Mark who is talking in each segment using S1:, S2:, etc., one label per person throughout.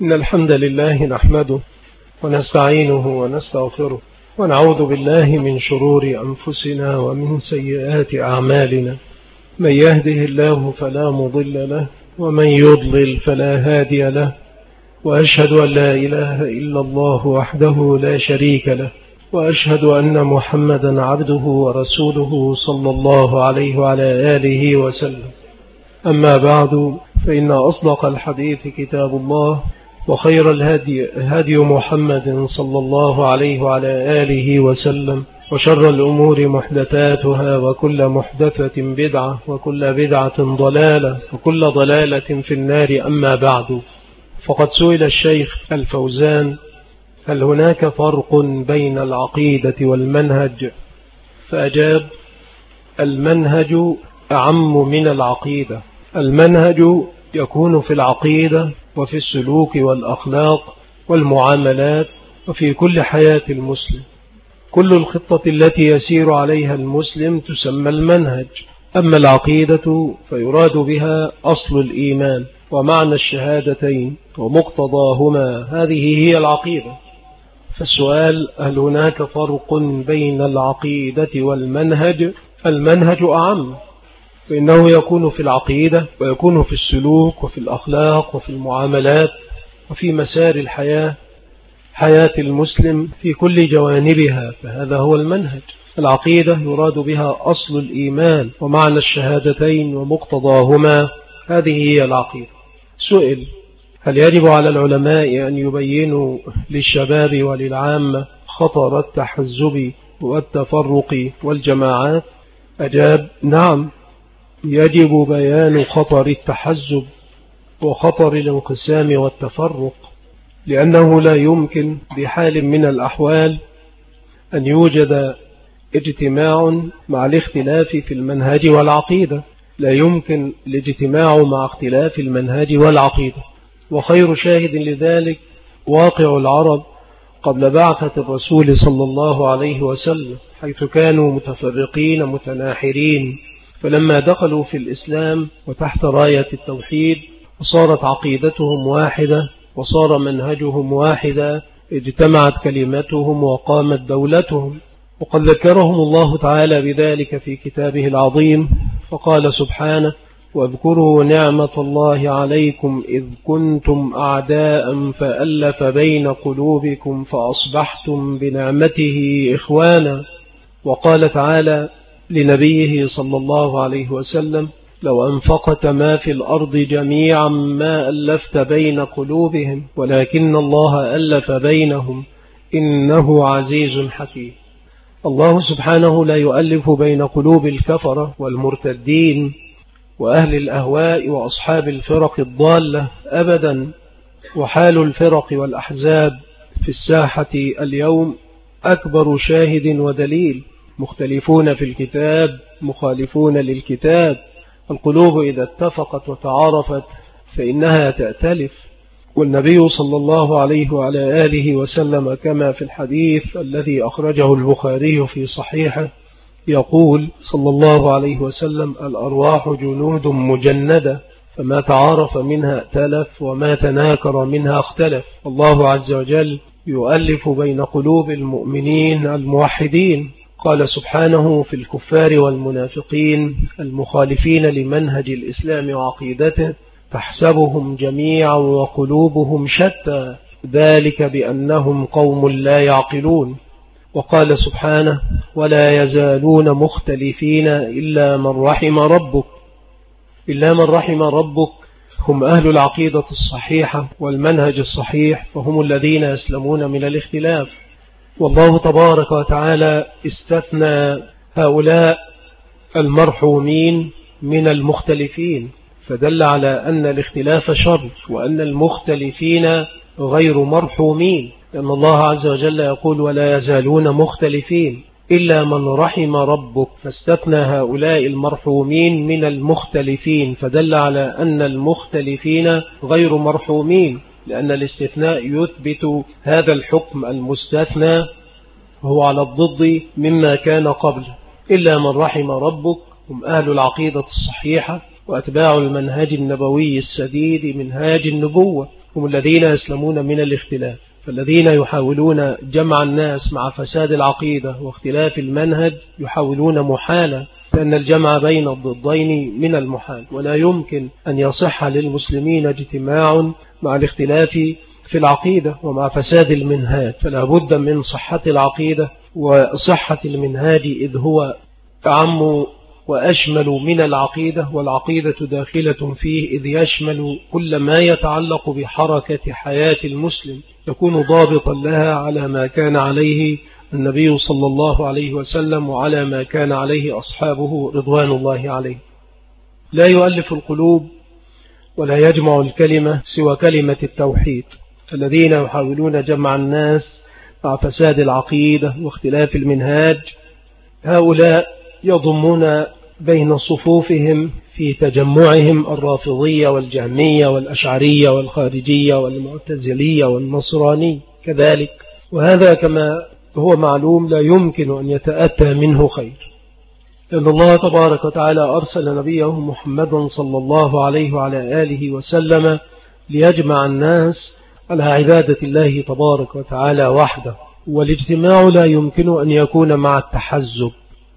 S1: إن الحمد لله نحمده ونستعينه ونستغفره ونعوذ بالله من شرور أنفسنا ومن سيئات أعمالنا. من يهده الله فلا مضل له ومن يضلل فلا هادي له، وأشهد أن لا إله إلا الله وحده لا شريك له، وأشهد أن محمدا عبده ورسوله صلى الله عليه وعلى آله وسلم. أما بعد، فإن أصدق الحديث كتاب الله، وخير الهدي هدي محمد صلى الله عليه وعلى آله وسلم، وشر الأمور محدثاتها، وكل محدثة بدعة، وكل بدعة ضلالة، وكل ضلالة في النار. أما بعد، فقد سئل الشيخ الفوزان: هل هناك فرق بين العقيدة والمنهج؟ فأجاب: المنهج أعم من العقيدة. المنهج يكون في العقيدة وفي السلوك والأخلاق والمعاملات وفي كل حياة المسلم. كل الخطة التي يسير عليها المسلم تسمى المنهج. أما العقيدة فيراد بها أصل الإيمان ومعنى الشهادتين ومقتضاهما، هذه هي العقيدة. فالسؤال: هل هناك فرق بين العقيدة والمنهج؟ المنهج أعم، فإنه يكون في العقيدة ويكون في السلوك وفي الأخلاق وفي المعاملات وفي مسار الحياة، حياة المسلم في كل جوانبها، فهذا هو المنهج. العقيدة يراد بها أصل الإيمان ومعنى الشهادتين ومقتضاهما، هذه هي العقيدة. سئل: هل يجب على العلماء أن يبينوا للشباب وللعامة خطر التحزب والتفرق والجماعات؟ أجاب: نعم، يجب بيان خطر التحزب وخطر الانقسام والتفرق، لأنه لا يمكن بحال من الأحوال أن يوجد اجتماع مع الاختلاف في المنهج والعقيدة. لا يمكن الاجتماع مع اختلاف المنهج والعقيدة. وخير شاهد لذلك واقع العرب قبل بعثة الرسول صلى الله عليه وسلم، حيث كانوا متفرقين متناحرين، فلما دخلوا في الإسلام وتحت راية التوحيد وصارت عقيدتهم واحدة وصار منهجهم واحدة، اجتمعت كلمتهم وقامت دولتهم. وقد ذكرهم الله تعالى بذلك في كتابه العظيم، فقال سبحانه: واذكروا نعمة الله عليكم إذ كنتم أعداء فألف بين قلوبكم فأصبحتم بنعمته إخوانا. وقال تعالى لنبيه صلى الله عليه وسلم: لو أنفقت ما في الأرض جميعا ما ألفت بين قلوبهم ولكن الله ألف بينهم إنه عزيز حكيم. الله سبحانه لا يؤلف بين قلوب الكفرة والمرتدين وأهل الأهواء وأصحاب الفرق الضالة أبدا. وحال الفرق والأحزاب في الساحة اليوم أكبر شاهد ودليل: مختلفون في الكتاب، مخالفون للكتاب. القلوب إذا اتفقت وتعارفت فإنها تأتلف. والنبي صلى الله عليه وعلى آله وسلم كما في الحديث الذي أخرجه البخاري في صحيحه يقول صلى الله عليه وسلم: الأرواح جنود مجندة، فما تعارف منها ائتلف وما تناكر منها اختلف. الله عز وجل يؤلف بين قلوب المؤمنين الموحدين. قال سبحانه في الكفار والمنافقين المخالفين لمنهج الإسلام وعقيدته: تحسبهم جميعا وقلوبهم شتى ذلك بأنهم قوم لا يعقلون. وقال سبحانه: ولا يزالون مختلفين إلا من رحم ربك. إلا من رحم ربك هم أهل العقيدة الصحيحة والمنهج الصحيح، فهم الذين يسلمون من الاختلاف. والله تبارك وتعالى استثنى هؤلاء المرحومين من المختلفين، فدل على أن الاختلاف شر وأن المختلفين غير مرحومين، لأن الله عز وجل يقول: ولا يزالون مختلفين إلا من رحم ربك، فاستثنى هؤلاء المرحومين من المختلفين، فدل على أن المختلفين غير مرحومين، لأن الاستثناء يثبت هذا الحكم المستثنى هو على الضد مما كان قبل. إلا من رحم ربك هم أهل العقيدة الصحيحة وأتباع المنهج النبوي السديد، منهاج النبوة. هم الذين يسلمون من الاختلاف. فالذين يحاولون جمع الناس مع فساد العقيدة واختلاف المنهج يحاولون محالة، لأن الجمع بين الضدين من المحال، ولا يمكن أن يصح للمسلمين اجتماع مع الاختلاف في العقيدة ومع فساد المنهاج. فلا بد من صحة العقيدة وصحة المنهاج، إذ هو أعم وأشمل من العقيدة، والعقيدة داخلة فيه إذ يشمل كل ما يتعلق بحركة حياة المسلم، يكون ضابطا لها على ما كان عليه النبي صلى الله عليه وسلم وعلى ما كان عليه أصحابه رضوان الله عليه. لا يؤلف القلوب ولا يجمع الكلمة سوى كلمة التوحيد. الذين يحاولون جمع الناس مع فساد العقيدة واختلاف المنهاج هؤلاء يضمون بين صفوفهم في تجمعهم الرافضية والجهمية والأشعرية والخارجية والمعتزلية والنصراني كذلك، وهذا كما هو معلوم لا يمكن أن يتأتى منه خير، لأن الله تبارك وتعالى أرسل نبيه محمدا صلى الله عليه وعلى آله وسلم ليجمع الناس على عبادة الله تبارك وتعالى وحده. والاجتماع لا يمكن أن يكون مع التحزب،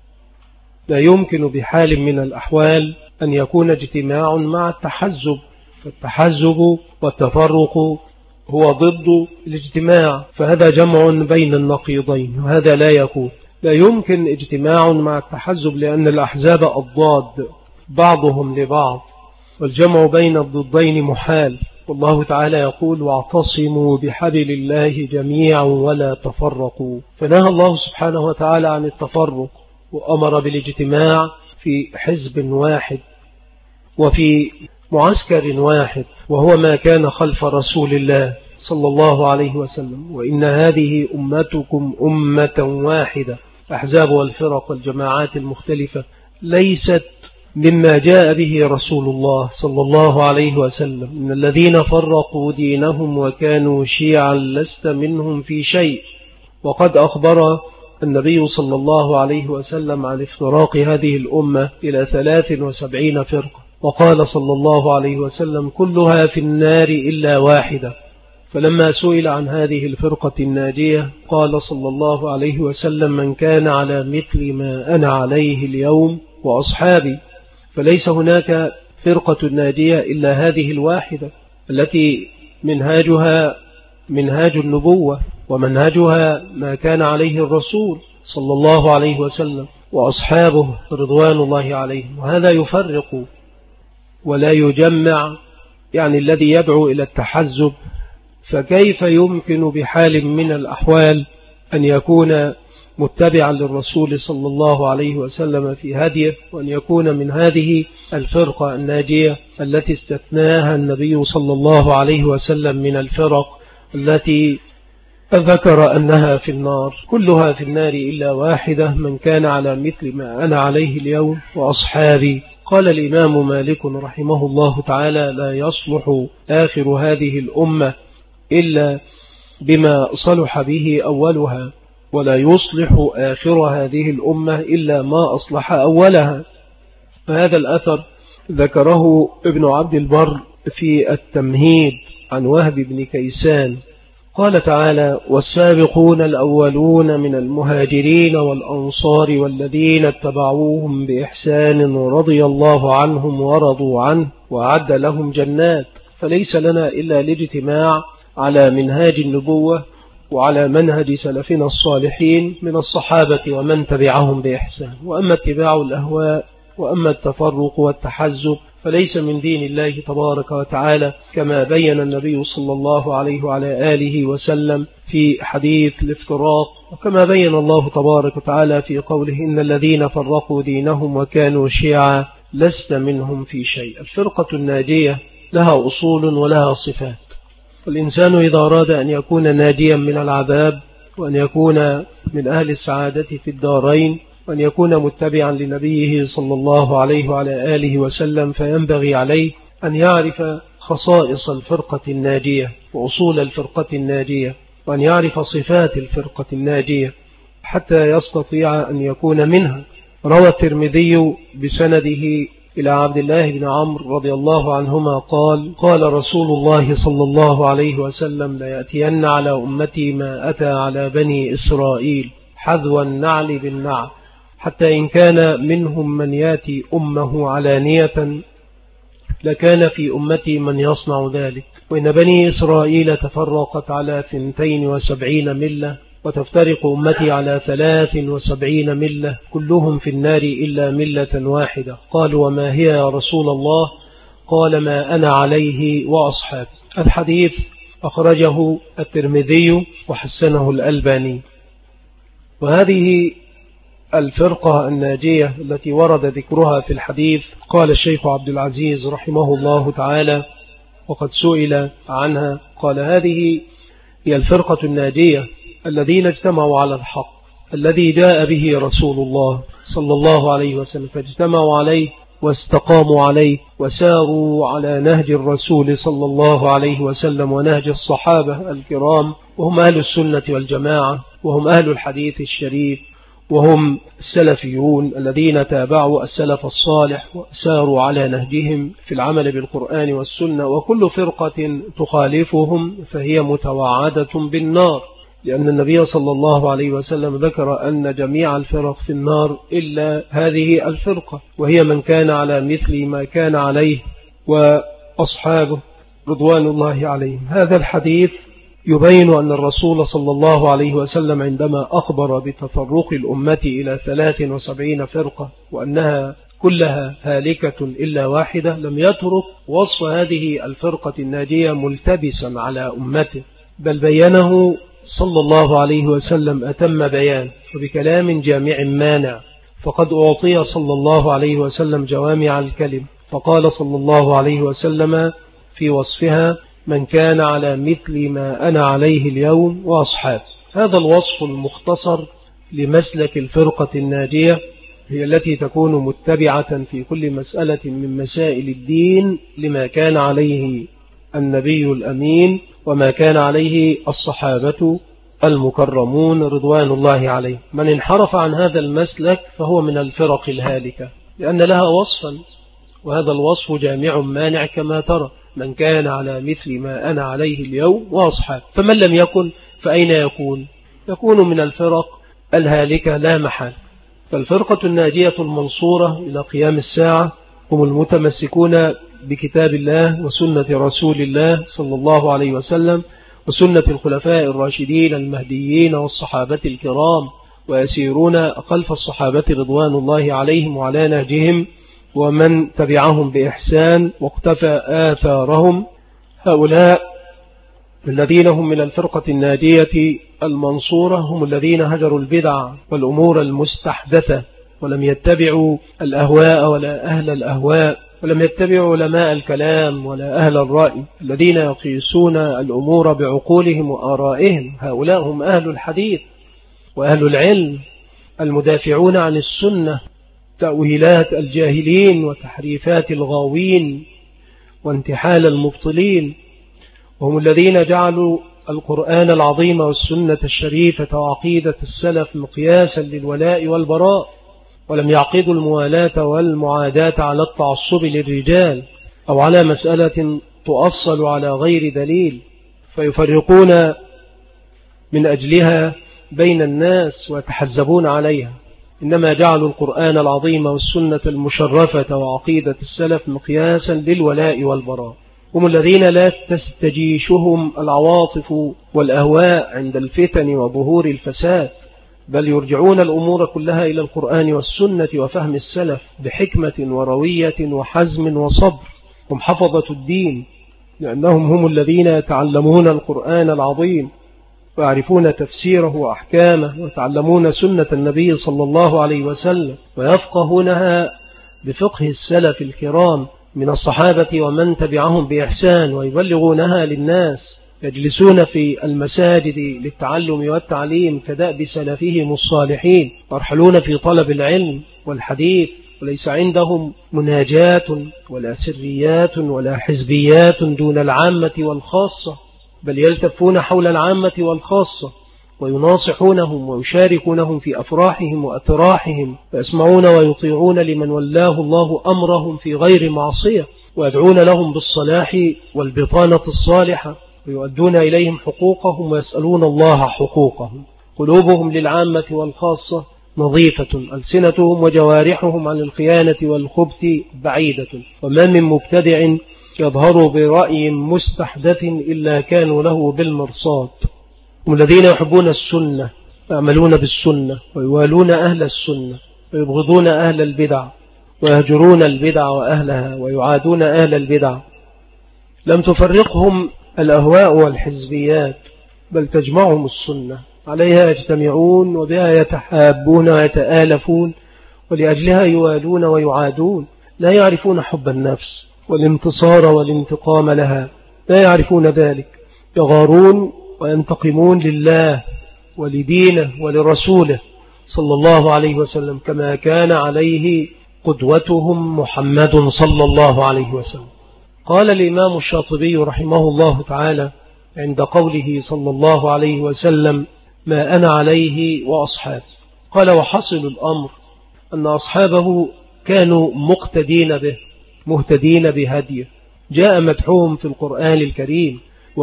S1: لا يمكن بحال من الأحوال أن يكون اجتماع مع التحزب، فالتحزب والتفرق هو ضد الاجتماع، فهذا جمع بين النقيضين، وهذا لا يكون. لا يمكن اجتماع مع التحزب لأن الأحزاب أضداد بعضهم لبعض، والجمع بين الضدين محال. والله تعالى يقول: واعتصموا بحبل الله جميعا ولا تفرقوا. فنهى الله سبحانه وتعالى عن التفرق وأمر بالاجتماع في حزب واحد وفي معسكر واحد، وهو ما كان خلف رسول الله صلى الله عليه وسلم. وإن هذه أمتكم أمة واحدة. أحزاب والفرق والجماعات المختلفة ليست مما جاء به رسول الله صلى الله عليه وسلم. من الذين فرقوا دينهم وكانوا شيعا لست منهم في شيء. وقد أخبر النبي صلى الله عليه وسلم عن افتراق هذه الأمة إلى 73 فرقة، وقال صلى الله عليه وسلم: كلها في النار إلا واحدة. فلما سئل عن هذه الفرقة الناجية قال صلى الله عليه وسلم: من كان على مثل ما أنا عليه اليوم وأصحابي. فليس هناك فرقة ناجية إلا هذه الواحدة التي منهاجها منهاج النبوة، ومنهجها ما كان عليه الرسول صلى الله عليه وسلم وأصحابه رضوان الله عليهم. وهذا يفرق ولا يجمع، يعني الذي يدعو إلى التحزب فكيف يمكن بحال من الأحوال أن يكون متبعا للرسول صلى الله عليه وسلم في هديه، وأن يكون من هذه الفرقة الناجية التي استثناها النبي صلى الله عليه وسلم من الفرق التي ذكر أنها في النار. كلها في النار إلا واحدة، من كان على مثل ما أنا عليه اليوم وأصحابي. قال الإمام مالك رحمه الله تعالى: لا يصلح آخر هذه الأمة إلا بما صلح به أولها، ولا يصلح آخر هذه الأمة إلا ما أصلح أولها. فهذا الأثر ذكره ابن عبد البر في التمهيد عن وهب بن كيسان. قال تعالى: والسابقون الأولون من المهاجرين والأنصار والذين اتبعوهم بإحسان رضي الله عنهم ورضوا عنه وأعد لهم جنات. فليس لنا إلا الاجتماع على منهاج النبوة وعلى منهج سلفنا الصالحين من الصحابة ومن تبعهم بإحسان. وأما اتباع الأهواء وأما التفرق والتحزب فليس من دين الله تبارك وتعالى، كما بين النبي صلى الله عليه وعلى آله وسلم في حديث الافتراق، وكما بين الله تبارك وتعالى في قوله: إن الذين فرقوا دينهم وكانوا شيعا لست منهم في شيء. الفرقة الناجية لها أصول ولها صفات، والإنسان إذا أراد أن يكون ناجيا من العذاب وأن يكون من أهل السعادة في الدارين وأن يكون متبعا لنبيه صلى الله عليه وعلى آله وسلم، فينبغي عليه أن يعرف خصائص الفرقة الناجية وأصول الفرقة الناجية، وأن يعرف صفات الفرقة الناجية حتى يستطيع أن يكون منها. روى الترمذي بسنده إلى عبد الله بن عمرو رضي الله عنهما قال: قال رسول الله صلى الله عليه وسلم: ليأتين على أمتي ما أتى على بني إسرائيل حذو النعل بالنعل، حتى إن كان منهم من يأتي أمه علانية لكان في أمتي من يصنع ذلك. وإن بني إسرائيل تفرقت على 72 ملة، وتفترق أمتي على 73 ملة، كلهم في النار إلا ملة واحدة. قالوا: وما هي يا رسول الله؟ قال: ما أنا عليه وأصحابي. الحديث أخرجه الترمذي وحسنه الألباني. وهذه الفرقة الناجية التي ورد ذكرها في الحديث، قال الشيخ عبد العزيز رحمه الله تعالى وقد سئل عنها، قال: هذه هي الفرقة الناجية الذين اجتمعوا على الحق الذي جاء به رسول الله صلى الله عليه وسلم، فاجتمعوا عليه واستقاموا عليه وساروا على نهج الرسول صلى الله عليه وسلم ونهج الصحابة الكرام، وهم أهل السنة والجماعة، وهم أهل الحديث الشريف، وهم السلفيون الذين تابعوا السلف الصالح وساروا على نهجهم في العمل بالقرآن والسنة. وكل فرقة تخالفهم فهي متوعدة بالنار، لأن النبي صلى الله عليه وسلم ذكر أن جميع الفرق في النار إلا هذه الفرقة، وهي من كان على مثل ما كان عليه وأصحابه رضوان الله عليهم. هذا الحديث يبين أن الرسول صلى الله عليه وسلم عندما أخبر بتفرق الأمة إلى 73 فرقة وأنها كلها هالكة إلا واحدة، لم يترك وصف هذه الفرقة الناجية ملتبسا على أمته، بل بينه صلى الله عليه وسلم أتم بيان وبكلام جامع مانع. فقد أعطي صلى الله عليه وسلم جوامع الكلم، فقال صلى الله عليه وسلم في وصفها: من كان على مثل ما أنا عليه اليوم وأصحاب. هذا الوصف المختصر لمسلك الفرقة الناجية هي التي تكون متبعة في كل مسألة من مسائل الدين لما كان عليه النبي الأمين وما كان عليه الصحابة المكرمون رضوان الله عليه. من انحرف عن هذا المسلك فهو من الفرق الهالكة، لأن لها وصفا، وهذا الوصف جامع مانع كما ترى: من كان على مثل ما أنا عليه اليوم وأصحاب. فمن لم يكن فأين يكون؟ يكون من الفرق الهالكة لا محال. فالفرقة الناجية المنصورة إلى قيام الساعة هم المتمسكون بكتاب الله وسنة رسول الله صلى الله عليه وسلم وسنة الخلفاء الراشدين المهديين والصحابة الكرام، ويسيرون خلف الصحابة رضوان الله عليهم وعلى نهجهم ومن تبعهم بإحسان واقتفى آثارهم. هؤلاء الذين هم من الفرقة الناجية المنصورة هم الذين هجروا البدع والأمور المستحدثة، ولم يتبعوا الأهواء ولا أهل الأهواء، ولم يتبعوا علماء الكلام ولا أهل الرأي الذين يقيسون الأمور بعقولهم وآرائهم. هؤلاء هم أهل الحديث وأهل العلم المدافعون عن السنة، تأويلات الجاهلين وتحريفات الغاوين وانتحال المبطلين. وهم الذين جعلوا القرآن العظيم والسنة الشريفة وعقيدة السلف مقياسا للولاء والبراء، ولم يعقدوا الموالاة والمعاداة على التعصب للرجال أو على مسألة تؤصل على غير دليل فيفرقون من أجلها بين الناس ويتحزبون عليها، إنما جعلوا القرآن العظيم والسنة المشرفة وعقيدة السلف مقياسا للولاء والبراء. هم الذين لا تستجيشهم العواطف والأهواء عند الفتن وظهور الفساد، بل يرجعون الأمور كلها إلى القرآن والسنة وفهم السلف بحكمة وروية وحزم وصبر. هم حفظة الدين، لأنهم هم الذين يتعلمون القرآن العظيم ويعرفون تفسيره وأحكامه، ويتعلمون سنة النبي صلى الله عليه وسلم ويفقهونها بفقه السلف الكرام من الصحابة ومن تبعهم بإحسان، ويبلغونها للناس. يجلسون في المساجد للتعلم والتعليم كدأب سلفهم الصالحين، يرحلون في طلب العلم والحديث، وليس عندهم مناجات ولا سريات ولا حزبيات دون العامة والخاصة، بل يلتفون حول العامة والخاصة ويناصحونهم ويشاركونهم في أفراحهم وأتراحهم، ويسمعون ويطيعون لمن ولاه الله أمرهم في غير معصية، ويدعون لهم بالصلاح والبطانة الصالحة، ويؤدون إليهم حقوقهم ويسألون الله حقوقهم. قلوبهم للعامة والخاصة نظيفة، ألسنتهم وجوارحهم عن الخيانة والخبث بعيدة، وما من مبتدع يظهر برأي مستحدث إلا كانوا له بالمرصاد. هم الذين يحبون السنة ويعملون بالسنة ويوالون أهل السنة ويبغضون أهل البدع ويهجرون البدع وأهلها ويعادون أهل البدع. لم تفرقهم الأهواء والحزبيات، بل تجمعهم السنة، عليها يجتمعون وبها يتحابون ويتآلفون، ولأجلها يوالون ويعادون. لا يعرفون حب النفس والانتصار والانتقام لها، لا يعرفون ذلك. يغارون وينتقمون لله ولدينه ولرسوله صلى الله عليه وسلم، كما كان عليه قدوتهم محمد صلى الله عليه وسلم. قال الإمام الشاطبي رحمه الله تعالى عند قوله صلى الله عليه وسلم: ما أنا عليه وأصحابي. قال: وحصل الأمر أن أصحابه كانوا مقتدين به مهتدين بهديه، جاء مدحوهم في القرآن الكريم،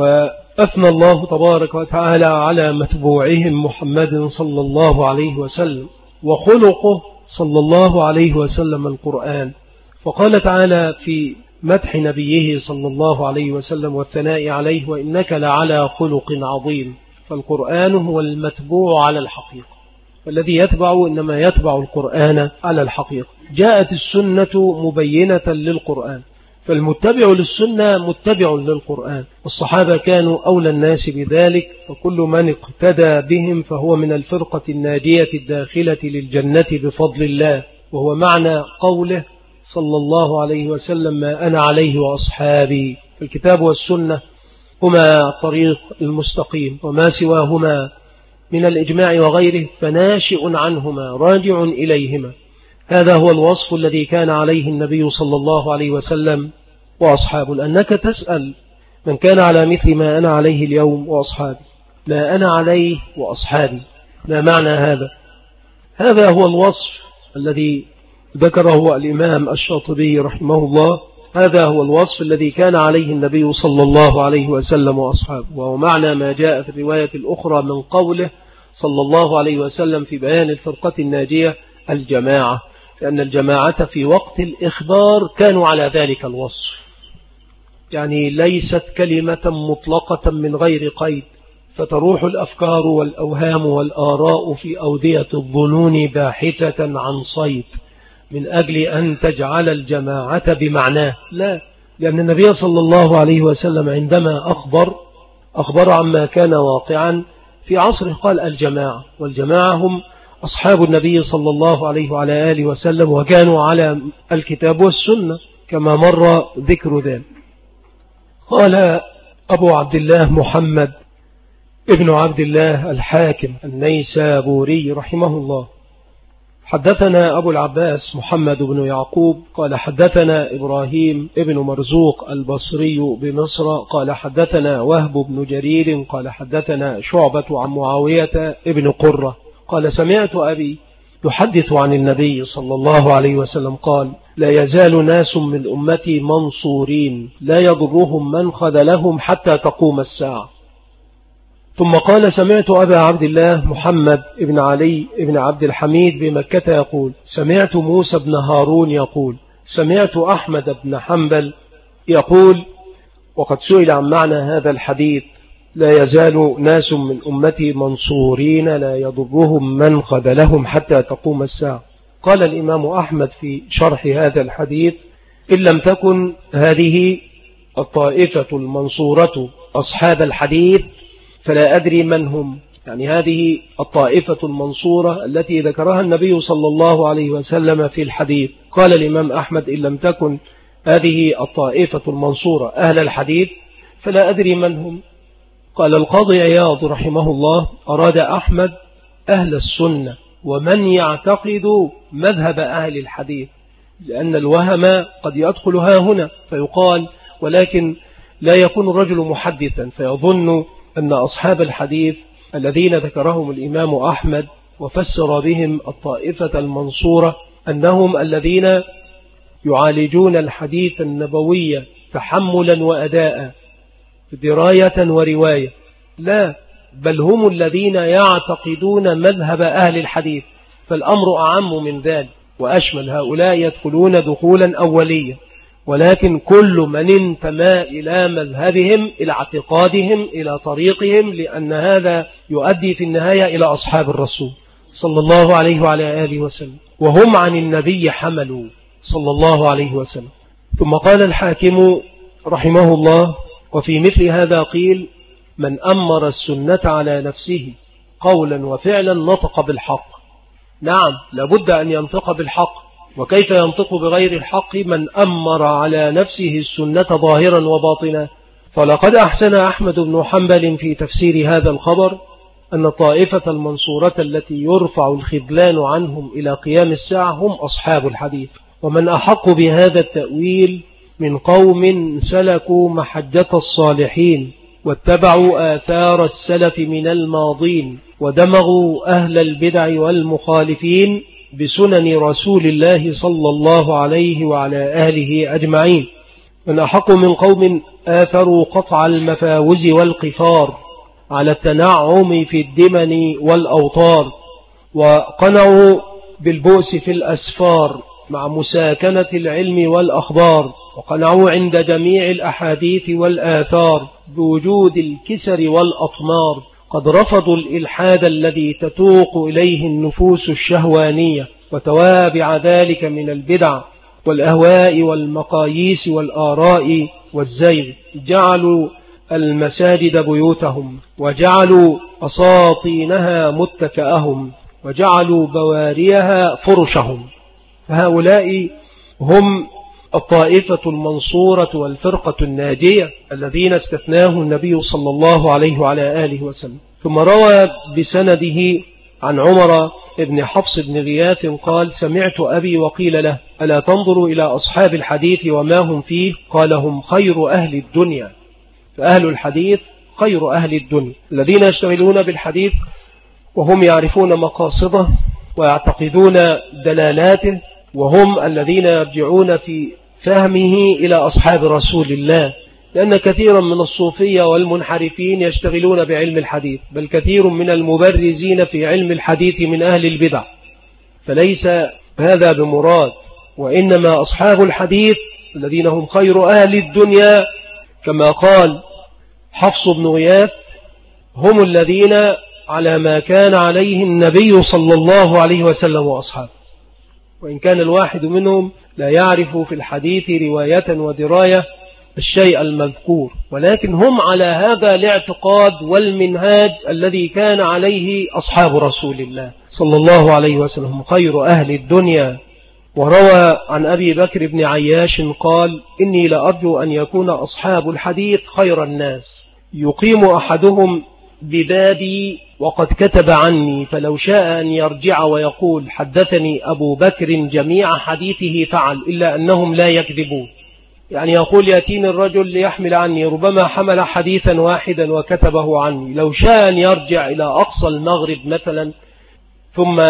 S1: وأثنى الله تبارك وتعالى على متبوعهم محمد صلى الله عليه وسلم، وخلقه صلى الله عليه وسلم القرآن. فقال تعالى في مدح نبيه صلى الله عليه وسلم والثناء عليه: وإنك لعلى خلق عظيم. فالقرآن هو المتبوع على الحقيقة، والذي يتبع إنما يتبع القرآن على الحقيقة. جاءت السنة مبينة للقرآن، فالمتبع للسنة متبع للقرآن. والصحابة كانوا أولى الناس بذلك، وكل من اقتدى بهم فهو من الفرقة الناجية الداخلة للجنة بفضل الله، وهو معنى قوله صلى الله عليه وسلم: ما أنا عليه وأصحابي. الكتاب والسنة هما الطريق المستقيم، وما سواهما من الإجماع وغيره فناشئ عنهما راجع إليهما. هذا هو الوصف الذي كان عليه النبي صلى الله عليه وسلم وأصحابه. لأنك تسأل من كان على مثل ما أنا عليه اليوم وأصحابي، ما أنا عليه وأصحابي، ما معنى هذا؟ هذا هو الوصف الذي ذكره الإمام الشاطبي رحمه الله. هذا هو الوصف الذي كان عليه النبي صلى الله عليه وسلم وأصحابه، وهو معنى ما جاء في الرواية الأخرى من قوله صلى الله عليه وسلم في بيان الفرقة الناجية: الجماعة، لأن الجماعة في وقت الإخبار كانوا على ذلك الوصف، يعني ليست كلمة مطلقة من غير قيد، فتروح الأفكار والأوهام والآراء في أودية الظنون باحثة عن صيد من أجل أن تجعل الجماعة بمعناه. لا، لأن النبي صلى الله عليه وسلم عندما أخبر عما كان واقعا في عصره قال: الجماعة، والجماعة هم أصحاب النبي صلى الله عليه وعلى آله وسلم، وكانوا على الكتاب والسنة كما مر ذكر ذلك. قال أبو عبد الله محمد ابن عبد الله الحاكم النيسابوري رحمه الله: حدثنا أبو العباس محمد بن يعقوب قال حدثنا إبراهيم ابن مرزوق البصري بمصر قال حدثنا وهب بن جرير قال حدثنا شعبة عن معاوية ابن قرة قال: سمعت أبي يحدث عن النبي صلى الله عليه وسلم قال: لا يزال ناس من أمتي منصورين لا يضرهم من خذلهم حتى تقوم الساعة. ثم قال: سمعت أبا عبد الله محمد ابن علي ابن عبد الحميد بمكة يقول: سمعت موسى بن هارون يقول: سمعت أحمد بن حنبل يقول. وقد سئل عن معنى هذا الحديث: لا يزال ناس من أمتي منصورين لا يضرهم من خذلهم حتى تقوم الساعة. قال الإمام أحمد في شرح هذا الحديث: إن لم تكن هذه الطائفة المنصورة أصحاب الحديث فلا أدري من هم، يعني هذه الطائفة المنصورة التي ذكرها النبي صلى الله عليه وسلم في الحديث. قال الإمام أحمد: إن لم تكن هذه الطائفة المنصورة أهل الحديث فلا أدري من هم. قال القاضي عياض رحمه الله: أراد أحمد أهل السنة ومن يعتقد مذهب أهل الحديث، لأن الوهم قد يدخل ها هنا فيقال، ولكن لا يكون الرجل محدثا فيظن أن أصحاب الحديث الذين ذكرهم الإمام أحمد وفسر بهم الطائفة المنصورة أنهم الذين يعالجون الحديث النبوي تحملا وأداء دراية ورواية، لا، بل هم الذين يعتقدون مذهب أهل الحديث، فالأمر أعم من ذلك وأشمل. هؤلاء يدخلون دخولا أوليا، ولكن كل من انتمى إلى مذهبهم، إلى اعتقادهم، إلى طريقهم، لأن هذا يؤدي في النهاية إلى أصحاب الرسول صلى الله عليه وعلى آله وسلم، وهم عن النبي حملوا صلى الله عليه وسلم. ثم قال الحاكم رحمه الله: وفي مثل هذا قيل: من أمر السنة على نفسه قولا وفعلا نطق بالحق. نعم، لابد أن ينطق بالحق، وكيف ينطق بغير الحق من أمر على نفسه السنة ظاهرا وباطنا؟ فلقد أحسن أحمد بن حنبل في تفسير هذا الخبر أن الطائفة المنصورة التي يرفع الخذلان عنهم إلى قيام الساعة هم أصحاب الحديث. ومن أحق بهذا التأويل من قوم سلكوا محجة الصالحين واتبعوا آثار السلف من الماضين ودمغوا أهل البدع والمخالفين بسنن رسول الله صلى الله عليه وعلى آله أجمعين. من أحق من قوم آثروا قطع المفاوز والقفار على التنعم في الدمن والأوطار، وقنعوا بالبؤس في الأسفار مع مساكنة العلم والأخبار، وقنعوا عند جميع الأحاديث والآثار بوجود الكسر والأطمار. قد رفضوا الإلحاد الذي تتوق إليه النفوس الشهوانية وتوابع ذلك من البدع والأهواء والمقاييس والآراء والزيغ. جعلوا المساجد بيوتهم، وجعلوا أساطينها متكأهم، وجعلوا بواريها فرشهم. فهؤلاء هم الطائفة المنصورة والفرقة الناجية الذين استثناهم النبي صلى الله عليه وعلى آله وسلم. ثم روى بسنده عن عمر بن حفص بن غياث قال: سمعت أبي وقيل له: ألا تنظر إلى أصحاب الحديث وما هم فيه؟ قال: هم خير أهل الدنيا. فأهل الحديث خير أهل الدنيا الذين يشتغلون بالحديث وهم يعرفون مقاصده ويعتقدون دلالاته، وهم الذين يرجعون في فهمه إلى أصحاب رسول الله. لأن كثيرا من الصوفية والمنحرفين يشتغلون بعلم الحديث، بل كثير من المبرزين في علم الحديث من أهل البدع، فليس هذا بمراد، وإنما أصحاب الحديث الذين هم خير أهل الدنيا كما قال حفص بن غياث هم الذين على ما كان عليه النبي صلى الله عليه وسلم وأصحابه، وإن كان الواحد منهم لا يعرف في الحديث رواية ودراية الشيء المذكور، ولكن هم على هذا الاعتقاد والمنهاج الذي كان عليه أصحاب رسول الله صلى الله عليه وسلم خير أهل الدنيا. وروى عن أبي بكر بن عياش قال: إني لأرجو أن يكون أصحاب الحديث خير الناس، يقيم أحدهم ببابي وقد كتب عني، فلو شاء أن يرجع ويقول: حدثني أبو بكر جميع حديثه فعل، إلا أنهم لا يكذبون. يعني يقول: يأتيني الرجل ليحمل عني، ربما حمل حديثا واحدا وكتبه عني، لو شاء أن يرجع إلى أقصى المغرب مثلا ثم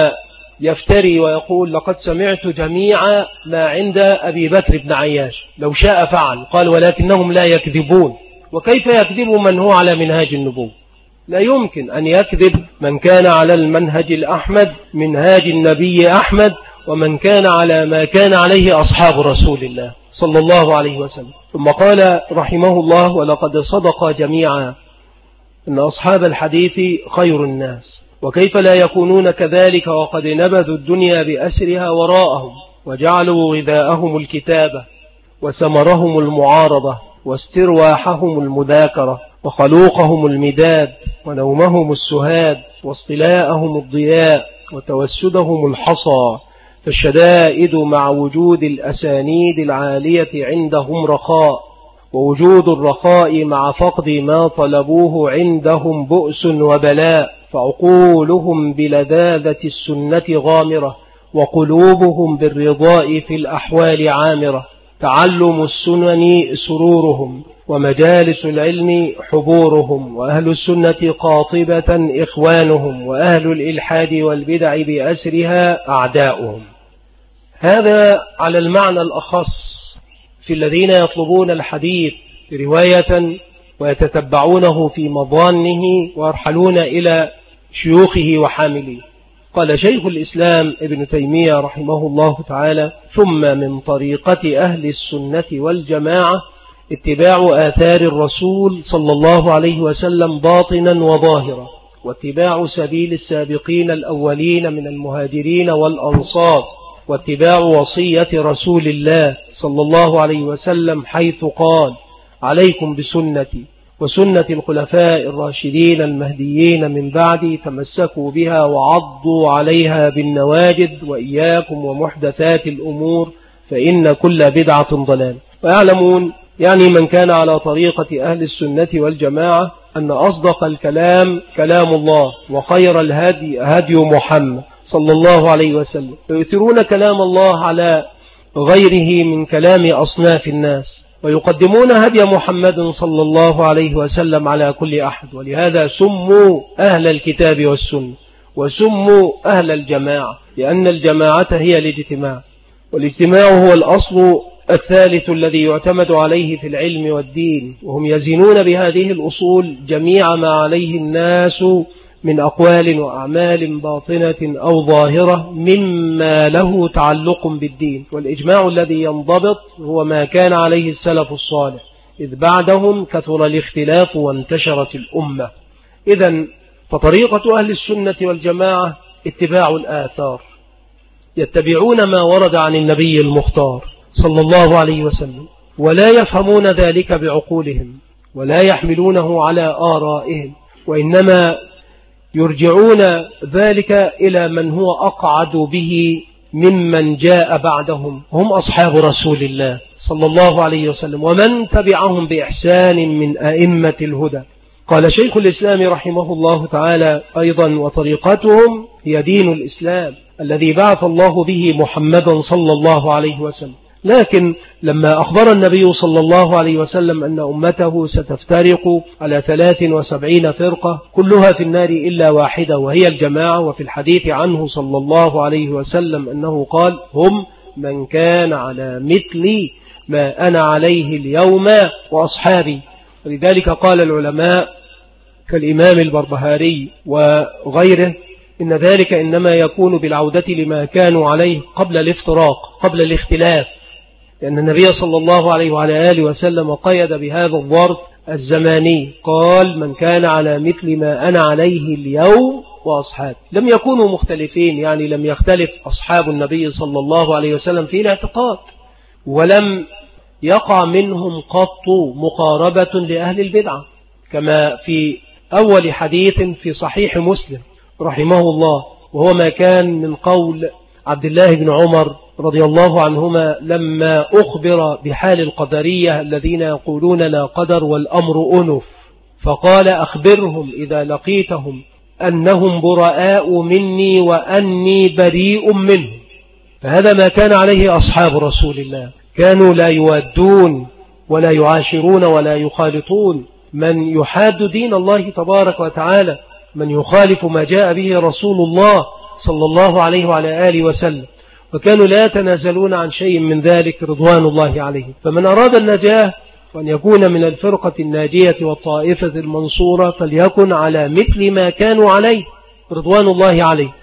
S1: يفتري ويقول: لقد سمعت جميع ما عند أبي بكر بن عياش، لو شاء فعل. قال: ولكنهم لا يكذبون. وكيف يكذب من هو على منهاج النبوة؟ لا يمكن أن يكذب من كان على المنهج الأحمد، منهاج النبي أحمد، ومن كان على ما كان عليه أصحاب رسول الله صلى الله عليه وسلم. ثم قال رحمه الله: ولقد صدق جميعا أن أصحاب الحديث خير الناس، وكيف لا يكونون كذلك وقد نبذوا الدنيا بأسرها وراءهم، وجعلوا غذاءهم الكتابة وسمرهم المعارضة واسترواحهم المذاكرة وخلوقهم المداد ونومهم السهاد واصطلاءهم الضياء وتوسدهم الحصى. فالشدائد مع وجود الأسانيد العالية عندهم رخاء، ووجود الرخاء مع فقد ما طلبوه عندهم بؤس وبلاء. فعقولهم بلذاذة السنة غامرة، وقلوبهم بالرضاء في الأحوال عامرة. تعلم السنن سرورهم، ومجالس العلم حبورهم، وأهل السنة قاطبة إخوانهم، وأهل الإلحاد والبدع بأسرها أعداؤهم. هذا على المعنى الأخص في الذين يطلبون الحديث رواية ويتتبعونه في مضانه ويرحلون إلى شيوخه وحامليه. قال شيخ الإسلام ابن تيمية رحمه الله تعالى: ثم من طريقة أهل السنة والجماعة اتباع آثار الرسول صلى الله عليه وسلم باطنا وظاهرا، واتباع سبيل السابقين الأولين من المهاجرين والأنصار، واتباع وصية رسول الله صلى الله عليه وسلم حيث قال: عليكم بسنتي وسنة الخلفاء الراشدين المهديين من بعدي، تمسكوا بها وعضوا عليها بالنواجد، وإياكم ومحدثات الأمور فإن كل بدعة ضلال. ويعلمون يعني من كان على طريقة أهل السنة والجماعة أن أصدق الكلام كلام الله، وخير الهدي هدي محمد صلى الله عليه وسلم، ويؤثرون كلام الله على غيره من كلام أصناف الناس، ويقدمون هدي محمد صلى الله عليه وسلم على كل أحد. ولهذا سموا أهل الكتاب والسنة، وسموا أهل الجماعة، لأن الجماعة هي الاجتماع، والاجتماع هو الأصل الثالث الذي يعتمد عليه في العلم والدين. وهم يزنون بهذه الأصول جميع ما عليه الناس من أقوال وأعمال باطنة أو ظاهرة مما له تعلق بالدين. والإجماع الذي ينضبط هو ما كان عليه السلف الصالح، إذ بعدهم كثر الاختلاف وانتشرت الأمة. إذن فطريقة أهل السنة والجماعة اتباع الآثار، يتبعون ما ورد عن النبي المختار صلى الله عليه وسلم، ولا يفهمون ذلك بعقولهم ولا يحملونه على آرائهم، وإنما يرجعون ذلك إلى من هو أقعد به ممن جاء بعدهم، هم أصحاب رسول الله صلى الله عليه وسلم ومن تبعهم بإحسان من أئمة الهدى. قال شيخ الإسلام رحمه الله تعالى أيضا: وطريقتهم هي دين الإسلام الذي بعث الله به محمدا صلى الله عليه وسلم. لكن لما أخبر النبي صلى الله عليه وسلم أن أمته ستفترق على 73 فرقة كلها في النار إلا واحدة وهي الجماعة، وفي الحديث عنه صلى الله عليه وسلم أنه قال: هم من كان على مثل ما أنا عليه اليوم وأصحابي. ولذلك قال العلماء كالإمام البربهاري وغيره إن ذلك إنما يكون بالعودة لما كانوا عليه قبل الافتراق، قبل الاختلاف، لأن النبي صلى الله عليه وعلى آله وسلم قيد بهذا الظرف الزماني، قال: من كان على مثل ما أنا عليه اليوم وأصحابي. لم يكونوا مختلفين، يعني لم يختلف أصحاب النبي صلى الله عليه وسلم في الاعتقاد، ولم يقع منهم قط مقاربة لأهل البدعة، كما في أول حديث في صحيح مسلم رحمه الله، وهو ما كان من قول عبد الله بن عمر رضي الله عنهما لما أخبر بحال القدرية الذين يقولون لا قدر والأمر أنف، فقال: أخبرهم إذا لقيتهم أنهم براء مني وأني بريء منهم. فهذا ما كان عليه أصحاب رسول الله، كانوا لا يوادون ولا يعاشرون ولا يخالطون من يحاد دين الله تبارك وتعالى، من يخالف ما جاء به رسول الله صلى الله عليه وعلى آله وسلم، وكانوا لا يتنازلون عن شيء من ذلك رضوان الله عليه. فمن أراد النجاة وأن يكون من الفرقة الناجية والطائفة المنصورة فليكن على مثل ما كانوا عليه رضوان الله عليه.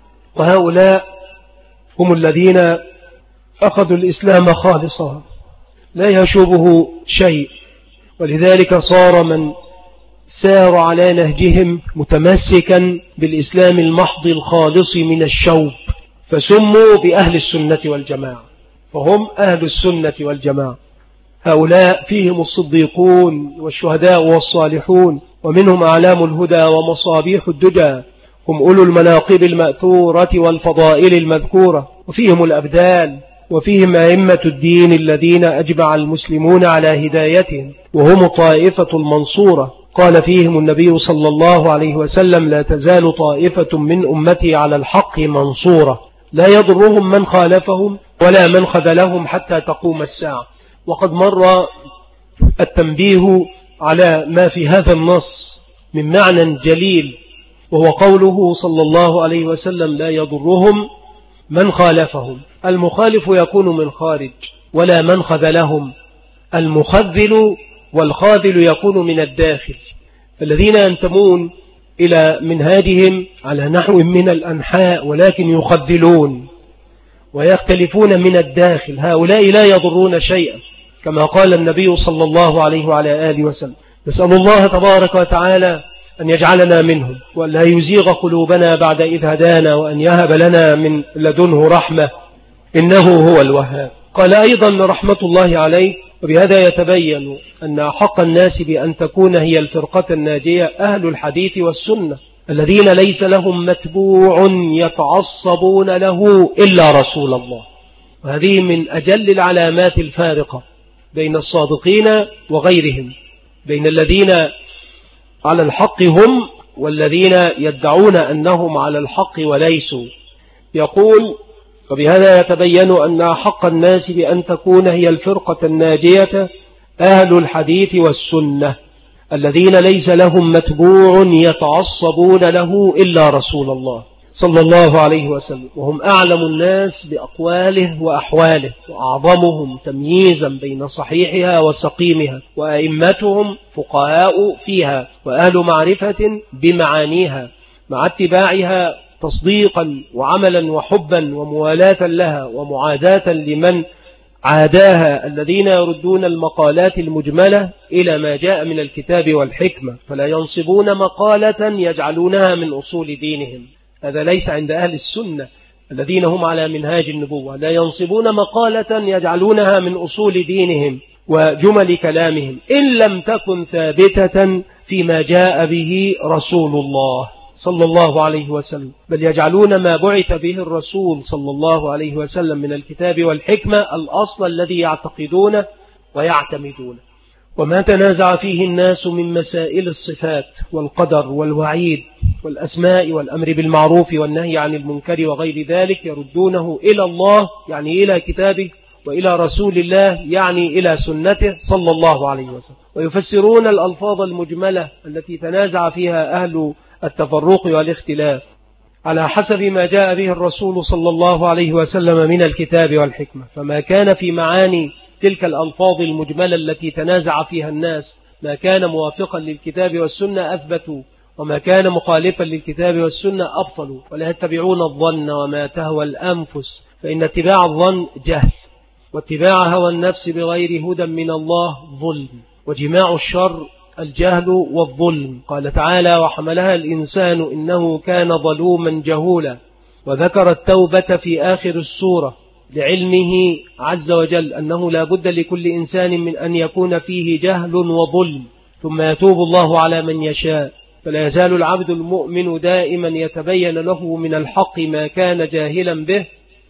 S1: وهؤلاء هم الذين أخذوا الإسلام خالصا لا يشوبه شيء، ولذلك صار من سار على نهجهم متمسكا بالإسلام المحض الخالص من الشوب، فسموا بأهل السنة والجماعة، فهم أهل السنة والجماعة. هؤلاء فيهم الصديقون والشهداء والصالحون، ومنهم أعلام الهدى ومصابيح الدجى، هم أولو المناقب المأثورة والفضائل المذكورة، وفيهم الأبدال، وفيهم أئمة الدين الذين أجمع المسلمون على هدايتهم، وهم الطائفة المنصورة. قال فيهم النبي صلى الله عليه وسلم: لا تزال طائفة من أمتي على الحق منصورة، لا يضرهم من خالفهم ولا من خذلهم حتى تقوم الساعة. وقد مر التنبيه على ما في هذا النص من معنى جليل، وهو قوله صلى الله عليه وسلم: لا يضرهم من خالفهم. المخالف يكون من خارج ولا من خذلهم، المخذل والخاذل يكون من الداخل. فالذين ينتمون إلى منهاجهم على نحو من الأنحاء ولكن يخذلون ويختلفون من الداخل، هؤلاء لا يضرون شيئا، كما قال النبي صلى الله عليه وعلى آله وسلم. نسأل الله تبارك وتعالى أن يجعلنا منهم، وأن لا يزيغ قلوبنا بعد إذ هدانا، وأن يهب لنا من لدنه رحمة إنه هو الوهاب. قال أيضا رحمة الله عليه: وبهذا يتبين أن حق الناس بأن تكون هي الفرقة الناجية أهل الحديث والسنة، الذين ليس لهم متبوع يتعصبون له إلا رسول الله. وهذه من أجل العلامات الفارقة بين الصادقين وغيرهم، بين الذين على الحق هم والذين يدعون أنهم على الحق وليسوا. يقول: وبهذا يتبين أن حق الناس بأن تكون هي الفرقة الناجية أهل الحديث والسنة، الذين ليس لهم متبوع يتعصبون له إلا رسول الله صلى الله عليه وسلم، وهم أعلم الناس بأقواله وأحواله، وأعظمهم تمييزا بين صحيحها وسقيمها، وأئمتهم فقهاء فيها، وأهل معرفة بمعانيها، مع اتباعها تصديقا وعملا وحبا وموالاة لها ومعاداة لمن عاداها، الذين يردون المقالات المجملة إلى ما جاء من الكتاب والحكمة، فلا ينصبون مقالة يجعلونها من أصول دينهم. هذا ليس عند أهل السنة الذين هم على منهاج النبوة، لا ينصبون مقالة يجعلونها من أصول دينهم وجمل كلامهم إن لم تكن ثابتة فيما جاء به رسول الله صلى الله عليه وسلم، بل يجعلون ما بعث به الرسول صلى الله عليه وسلم من الكتاب والحكمة الأصل الذي يعتقدونه ويعتمدونه. وما تنازع فيه الناس من مسائل الصفات والقدر والوعيد والأسماء والأمر بالمعروف والنهي عن المنكر وغير ذلك يردونه إلى الله، يعني إلى كتابه، وإلى رسول الله، يعني إلى سنته صلى الله عليه وسلم، ويفسرون الألفاظ المجملة التي تنازع فيها أهل التفرق والاختلاف على حسب ما جاء به الرسول صلى الله عليه وسلم من الكتاب والحكمة. فما كان في معاني تلك الألفاظ المجملة التي تنازع فيها الناس ما كان موافقا للكتاب والسنة أثبتوا، وما كان مخالفا للكتاب والسنة أبطلوا. ولا يتبعون الظن وما تهوى الأنفس، فإن اتباع الظن جهل، واتباع هوى النفس بغير هدى من الله ظلم، وجماع الشر الجهل والظلم. قال تعالى: وحملها الإنسان إنه كان ظلوما جهولا. وذكر التوبة في آخر السورة لعلمه عز وجل أنه لا بد لكل إنسان من أن يكون فيه جهل وظلم، ثم يتوب الله على من يشاء. فلا يزال العبد المؤمن دائما يتبين له من الحق ما كان جاهلا به،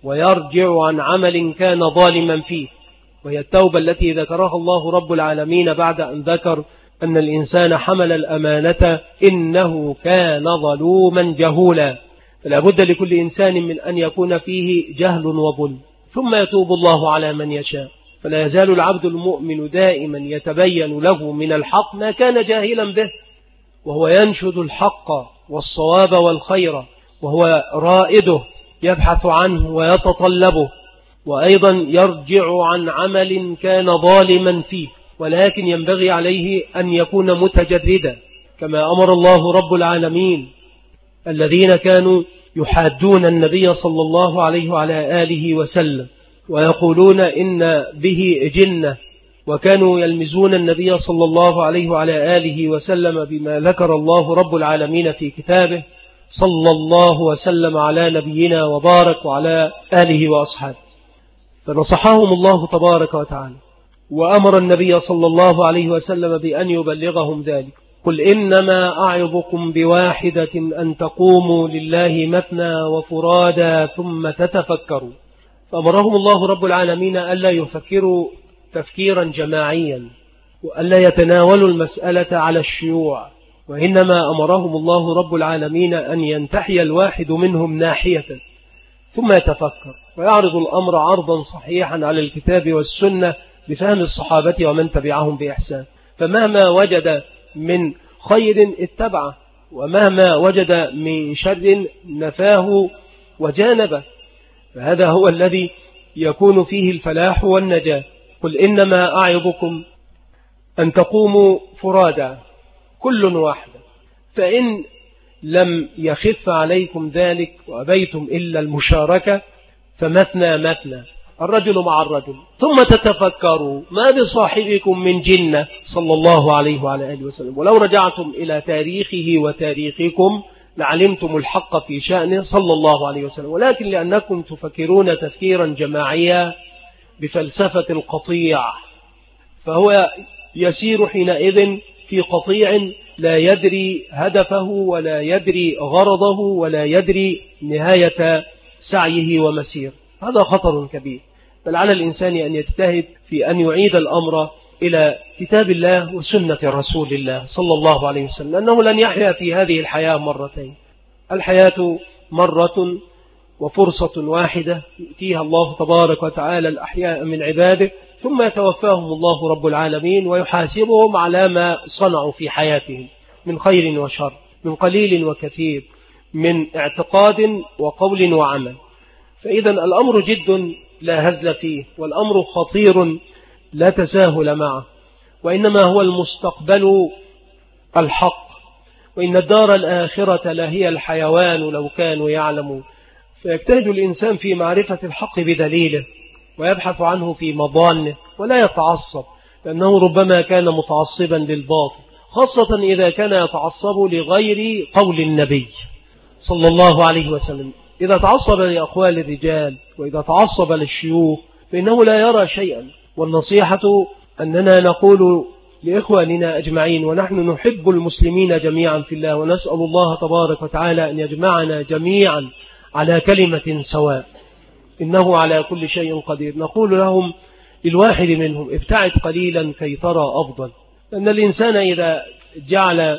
S1: ويرجع عن عمل كان ظالما فيه، وهي التوبة التي ذكرها الله رب العالمين بعد أن ذكر أن الإنسان حمل الأمانة إنه كان ظلوما جهولا. فلا بد لكل إنسان من أن يكون فيه جهل وظلم، ثم يتوب الله على من يشاء. فلا يزال العبد المؤمن دائما يتبين له من الحق ما كان جاهلا به، وهو ينشد الحق والصواب والخير، وهو رائده يبحث عنه ويتطلبه، وأيضا يرجع عن عمل كان ظالما فيه، ولكن ينبغي عليه أن يكون متجردا، كما أمر الله رب العالمين الذين كانوا يحادون النبي صلى الله عليه وعلى آله وسلم ويقولون إن به جنة، وكانوا يلمزون النبي صلى الله عليه وعلى آله وسلم بما ذكر الله رب العالمين في كتابه صلى الله وسلم على نبينا وبارك وعلى آله وأصحابه. فنصحهم الله تبارك وتعالى، وأمر النبي صلى الله عليه وسلم بأن يبلغهم ذلك: قل إنما أعظكم بواحدة أن تقوموا لله مثنى وفرادا ثم تتفكروا. فأمرهم الله رب العالمين ألا يفكروا تفكيرا جماعيا، وألا يتناولوا المسألة على الشيوع، وإنما أمرهم الله رب العالمين أن ينتحي الواحد منهم ناحية ثم يتفكر ويعرض الأمر عرضا صحيحا على الكتاب والسنة بفهم الصحابة ومن تبعهم بإحسان، فمهما وجد من خير اتبعه، ومهما وجد من شر نفاه وجانبه، فهذا هو الذي يكون فيه الفلاح والنجاة. قل إنما أعظكم أن تقوموا فرادا كل واحدة، فإن لم يخف عليكم ذلك وأبيتم إلا المشاركة فمثنى مثنى، الرجل مع الرجل، ثم تتفكروا ما بصاحبكم من جنة صلى الله عليه وعلى آله وسلم، ولو رجعتم إلى تاريخه وتاريخكم لعلمتم الحق في شأنه صلى الله عليه وسلم، ولكن لأنكم تفكرون تفكيرا جماعيا بفلسفة القطيع، فهو يسير حينئذ في قطيع لا يدري هدفه ولا يدري غرضه ولا يدري نهاية سعيه ومسير. هذا خطر كبير، بل على الإنسان أن يجتهد في أن يعيد الأمر إلى كتاب الله وسنة رسول الله صلى الله عليه وسلم، لأنه لن يحيا في هذه الحياة مرتين، الحياة مرة وفرصة واحدة يؤتيها الله تبارك وتعالى الأحياء من عباده، ثم يتوفاهم الله رب العالمين ويحاسبهم على ما صنعوا في حياتهم من خير وشر، من قليل وكثير، من اعتقاد وقول وعمل. فإذا الأمر جد لا هزل فيه، والأمر خطير لا تساهل معه، وإنما هو المستقبل الحق، وإن الدار الآخرة لهي الحيوان لو كانوا يعلمون. فيجتهد الإنسان في معرفة الحق بدليله ويبحث عنه في مضانه ولا يتعصب، لأنه ربما كان متعصبا للباطل، خاصة إذا كان يتعصب لغير قول النبي صلى الله عليه وسلم. إذا تعصب لأقوال الرجال وإذا تعصب للشيوخ فإنه لا يرى شيئا. والنصيحة أننا نقول لإخواننا أجمعين، ونحن نحب المسلمين جميعا في الله، ونسأل الله تبارك وتعالى أن يجمعنا جميعا على كلمة سواء، إنه على كل شيء قدير. نقول لهم للواحد منهم ابتعد قليلا كي ترى أفضل، لأن الإنسان إذا جعل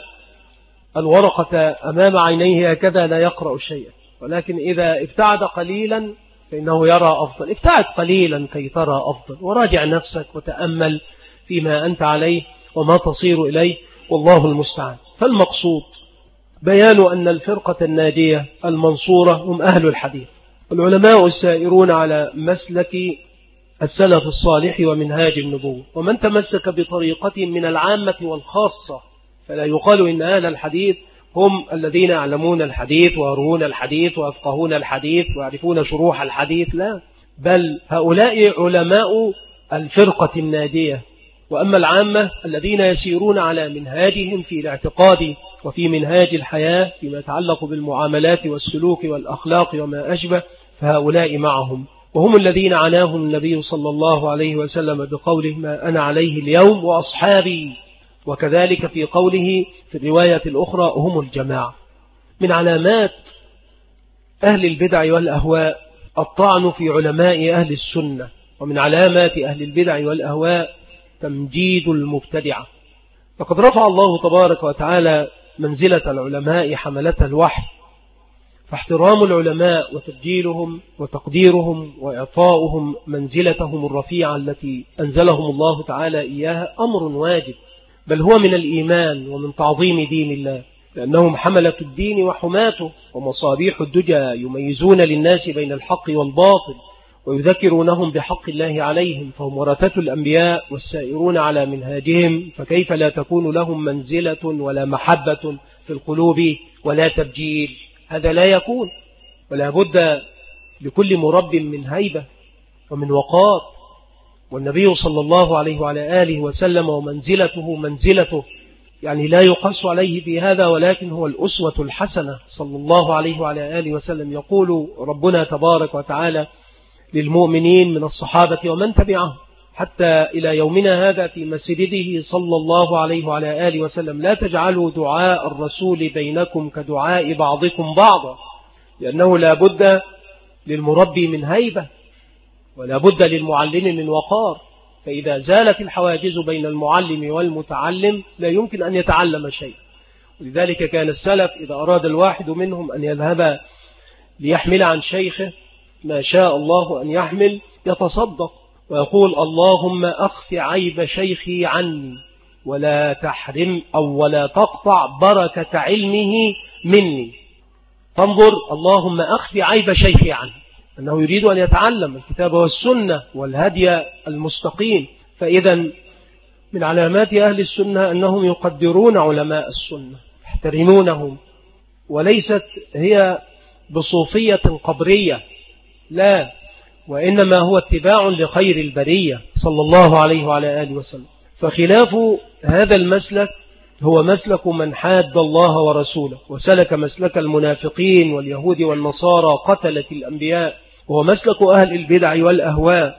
S1: الورقة أمام عينيه هكذا لا يقرأ شيئا، ولكن إذا ابتعد قليلا فإنه يرى أفضل. ابتعد قليلا كي ترى أفضل، وراجع نفسك وتأمل فيما أنت عليه وما تصير إليه، والله المستعان. فالمقصود بيان أن الفرقة الناجية المنصورة هم أهل الحديث، العلماء السائرون على مسلك السلف الصالح ومنهاج النبوة، ومن تمسك بطريقة من العامة والخاصة. فلا يقال إن أهل الحديث هم الذين يعلمون الحديث ويروون الحديث ويفقهون الحديث ويعرفون شروح الحديث، لا، بل هؤلاء علماء الفرقة الناجية. وأما العامة الذين يسيرون على منهاجهم في الاعتقاد وفي منهاج الحياة فيما يتعلق بالمعاملات والسلوك والأخلاق وما أشبه، فهؤلاء معهم، وهم الذين عناهم النبي صلى الله عليه وسلم بقوله ما أنا عليه اليوم وأصحابي، وكذلك في قوله في الرواية الأخرى هم الجماعة. من علامات أهل البدع والأهواء الطعن في علماء أهل السنة، ومن علامات أهل البدع والأهواء تمجيد المبتدعة. فقد رفع الله تبارك وتعالى منزلة العلماء حملة الوحي، فاحترام العلماء وتبجيلهم وتقديرهم وإعطاؤهم منزلتهم الرفيعة التي أنزلهم الله تعالى إياها أمر واجب، بل هو من الإيمان ومن تعظيم دين الله، لأنهم حملة الدين وحماته ومصابيح الدجى، يميزون للناس بين الحق والباطل ويذكرونهم بحق الله عليهم، فهم ورثة الأنبياء والسائرون على منهاجهم، فكيف لا تكون لهم منزلة ولا محبة في القلوب ولا تبجيل؟ هذا لا يكون، ولا بد لكل مرب من هيبة ومن وقار. والنبي صلى الله عليه وعلى آله وسلم ومنزلته منزلته يعني لا يقص عليه في هذا، ولكن هو الأسوة الحسنة صلى الله عليه وعلى آله وسلم. يقول ربنا تبارك وتعالى للمؤمنين من الصحابة ومن تبعهم حتى إلى يومنا هذا في مسجده صلى الله عليه وعلى آله وسلم لا تجعلوا دعاء الرسول بينكم كدعاء بعضكم بعضا، لأنه لا بد للمربي من هيبة ولا بد للمعلم من وقار، فإذا زالت الحواجز بين المعلم والمتعلم لا يمكن أن يتعلم شيء. ولذلك كان السلف إذا أراد الواحد منهم أن يذهب ليحمل عن شيخه ما شاء الله أن يحمل يتصدق ويقول اللهم أخف عيب شيخي عني ولا تحرم ولا تقطع بركة علمه مني. فانظر، اللهم أخف عيب شيخي عني، أنه يريد أن يتعلم الكتاب والسنة والهدي المستقيم. فإذا من علامات أهل السنة أنهم يقدرون علماء السنة، يحترمونهم، وليست هي بصوفية قبرية، لا، وإنما هو اتباع لخير البرية صلى الله عليه وعلى آله وسلم. فخلاف هذا المسلك هو مسلك من حاد الله ورسوله وسلك مسلك المنافقين واليهود والنصارى قتلة الأنبياء، وهو مسلك أهل البدع والأهواء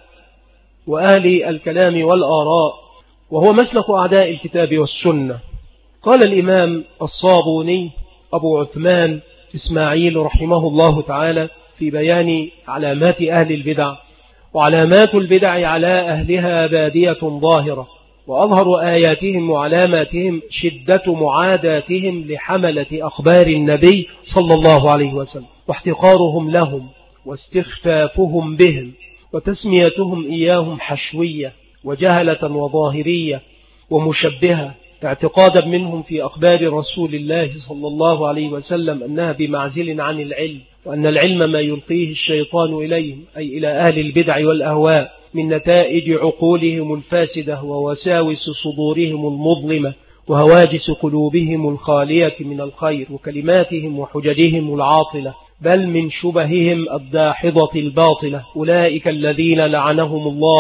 S1: وأهل الكلام والآراء، وهو مسلك أعداء الكتاب والسنة. قال الإمام الصابوني أبو عثمان إسماعيل رحمه الله تعالى في بيان علامات أهل البدع: وعلامات البدع على أهلها بادية ظاهرة، وأظهر آياتهم وعلاماتهم شدة معاداتهم لحملة أخبار النبي صلى الله عليه وسلم، واحتقارهم لهم واستخفافهم بهم، وتسميتهم إياهم حشوية وجهلة وظاهرية ومشبهة، اعتقادا منهم في أخبار رسول الله صلى الله عليه وسلم أنها بمعزل عن العلم، وأن العلم ما يلقيه الشيطان إليهم، أي إلى أهل البدع والأهواء، من نتائج عقولهم الفاسدة ووساوس صدورهم المظلمة وهواجس قلوبهم الخالية من الخير وكلماتهم وحججهم العاطلة، بل من شبههم الداحضة الباطلة. أولئك الذين لعنهم الله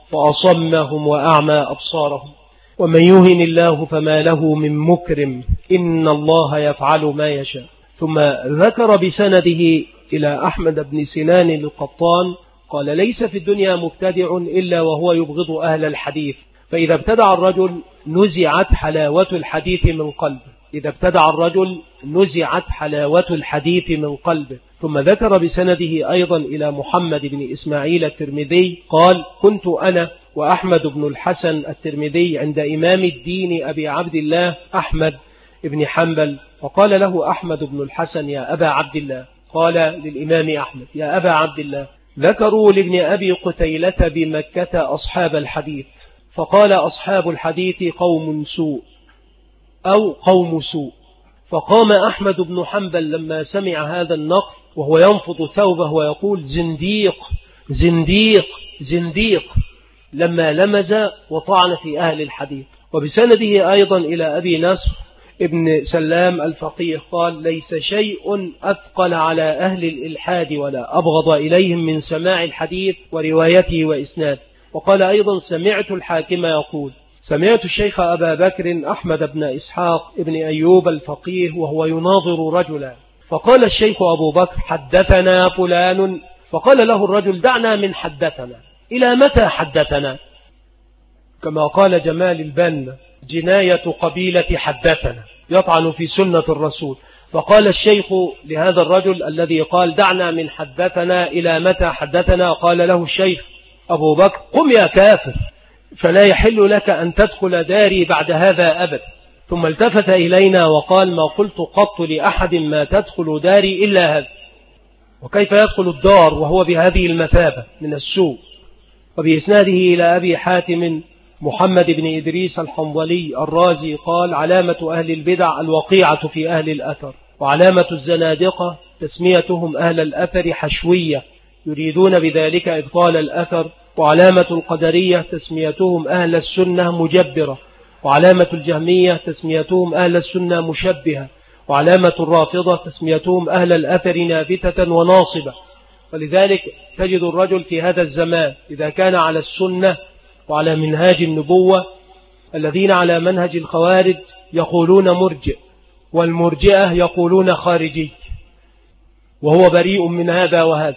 S1: فأصمهم وأعمى أبصارهم، ومن يهن الله فما له من مكرم، إن الله يفعل ما يشاء. ثم ذكر بسنده إلى أحمد بن سنان القطان قال: ليس في الدنيا مبتدع إلا وهو يبغض أهل الحديث، فإذا ابتدع الرجل نزعت حلاوة الحديث من قلبه، إذا ابتدع الرجل نزعت حلاوة الحديث من قلبه. ثم ذكر بسنده أيضا إلى محمد بن إسماعيل الترمذي قال: كنت أنا وأحمد بن الحسن الترمذي عند إمام الدين أبي عبد الله أحمد بن حنبل، وقال له أحمد بن الحسن: يا أبا عبد الله. قال للإمام أحمد: يا أبا عبد الله، ذكروا لابن أبي قتيلة بمكة أصحاب الحديث، فقال: أصحاب الحديث قوم سوء أو قوم سوء. فقام أحمد بن حنبل لما سمع هذا النقل وهو ينفض ثوبه ويقول: زنديق زنديق زنديق، لما لمز وطعن في أهل الحديث. وبسنده أيضا إلى أبي نصر ابن سلام الفقيه قال: ليس شيء أثقل على أهل الإلحاد ولا أبغض إليهم من سماع الحديث وروايته وإسناد. وقال أيضا: سمعت الحاكم يقول: سمعت الشيخ أبا بكر أحمد بن إسحاق ابن أيوب الفقيه وهو يناظر رجلا، فقال الشيخ أبو بكر: حدثنا فلان. فقال له الرجل: دعنا من حدثنا، إلى متى حدثنا؟ كما قال جمال البنا: جناية قبيلة حدثنا، يطعن في سنة الرسول. فقال الشيخ لهذا الرجل الذي قال: دعنا من حدثنا، إلى متى حدثنا؟ قال له الشيخ أبو بكر: قم يا كافر، فلا يحل لك أن تدخل داري بعد هذا أبدا. ثم التفت إلينا وقال: ما قلت قط لأحد ما تدخل داري إلا هذا. وكيف يدخل الدار وهو بهذه المثابة من السوء؟ وبإسناده إلى أبي حاتم محمد بن إدريس الحنظلي الرازي قال: علامة أهل البدع الوقيعة في أهل الأثر، وعلامة الزنادقة تسميتهم أهل الأثر حشوية يريدون بذلك إبطال الأثر، وعلامة القدرية تسميتهم أهل السنة مجبرة، وعلامة الجهمية تسميتهم أهل السنة مشبهة، وعلامة الرافضة تسميتهم أهل الأثر نابتة وناصبة. ولذلك تجد الرجل في هذا الزمان إذا كان على السنة وعلى منهاج النبوة، الذين على منهج الخوارج يقولون مرجئ، والمرجئة يقولون خارجي، وهو بريء من هذا وهذا،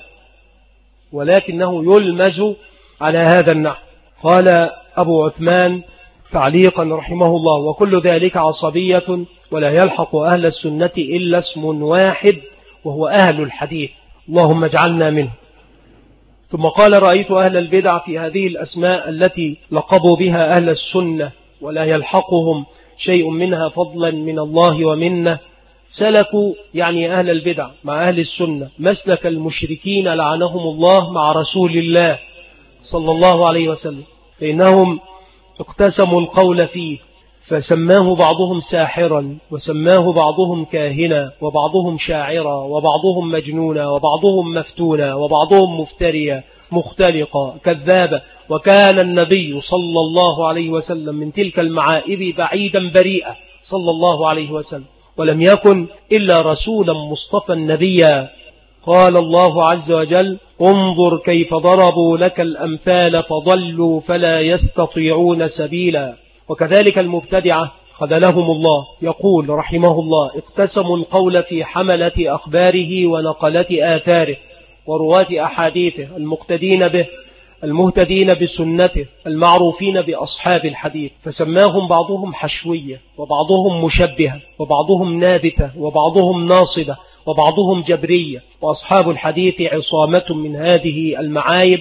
S1: ولكنه يلمز على هذا النحو. قال أبو عثمان تعليقا رحمه الله: وكل ذلك عصبية، ولا يلحق أهل السنة إلا اسم واحد وهو أهل الحديث، اللهم اجعلنا منه. ثم قال: رأيت أهل البدع في هذه الأسماء التي لقبوا بها أهل السنة ولا يلحقهم شيء منها فضلا من الله ومنه، سلكوا يعني أهل البدع مع أهل السنة مسلك المشركين لعنهم الله مع رسول الله صلى الله عليه وسلم، فإنهم اقتسموا القول فيه، فسماه بعضهم ساحرا، وسماه بعضهم كاهنا، وبعضهم شاعرا، وبعضهم مجنونا، وبعضهم مفتونا، وبعضهم مفتريا مختلقا كذابا. وكان النبي صلى الله عليه وسلم من تلك المعائب بعيدا بريئا صلى الله عليه وسلم، ولم يكن إلا رسولا مصطفى نبيا. قال الله عز وجل: انظر كيف ضربوا لك الأمثال فضلوا فلا يستطيعون سبيلا. وكذلك المبتدعة خذلهم الله، يقول رحمه الله: اقتسموا القول في حملة أخباره ونقلة آثاره ورواة أحاديثه المقتدين به المهتدين بسنته المعروفين بأصحاب الحديث، فسماهم بعضهم حشوية، وبعضهم مشبهة، وبعضهم نابتة، وبعضهم ناصبة، وبعضهم جبرية. وأصحاب الحديث عصامة من هذه المعايب،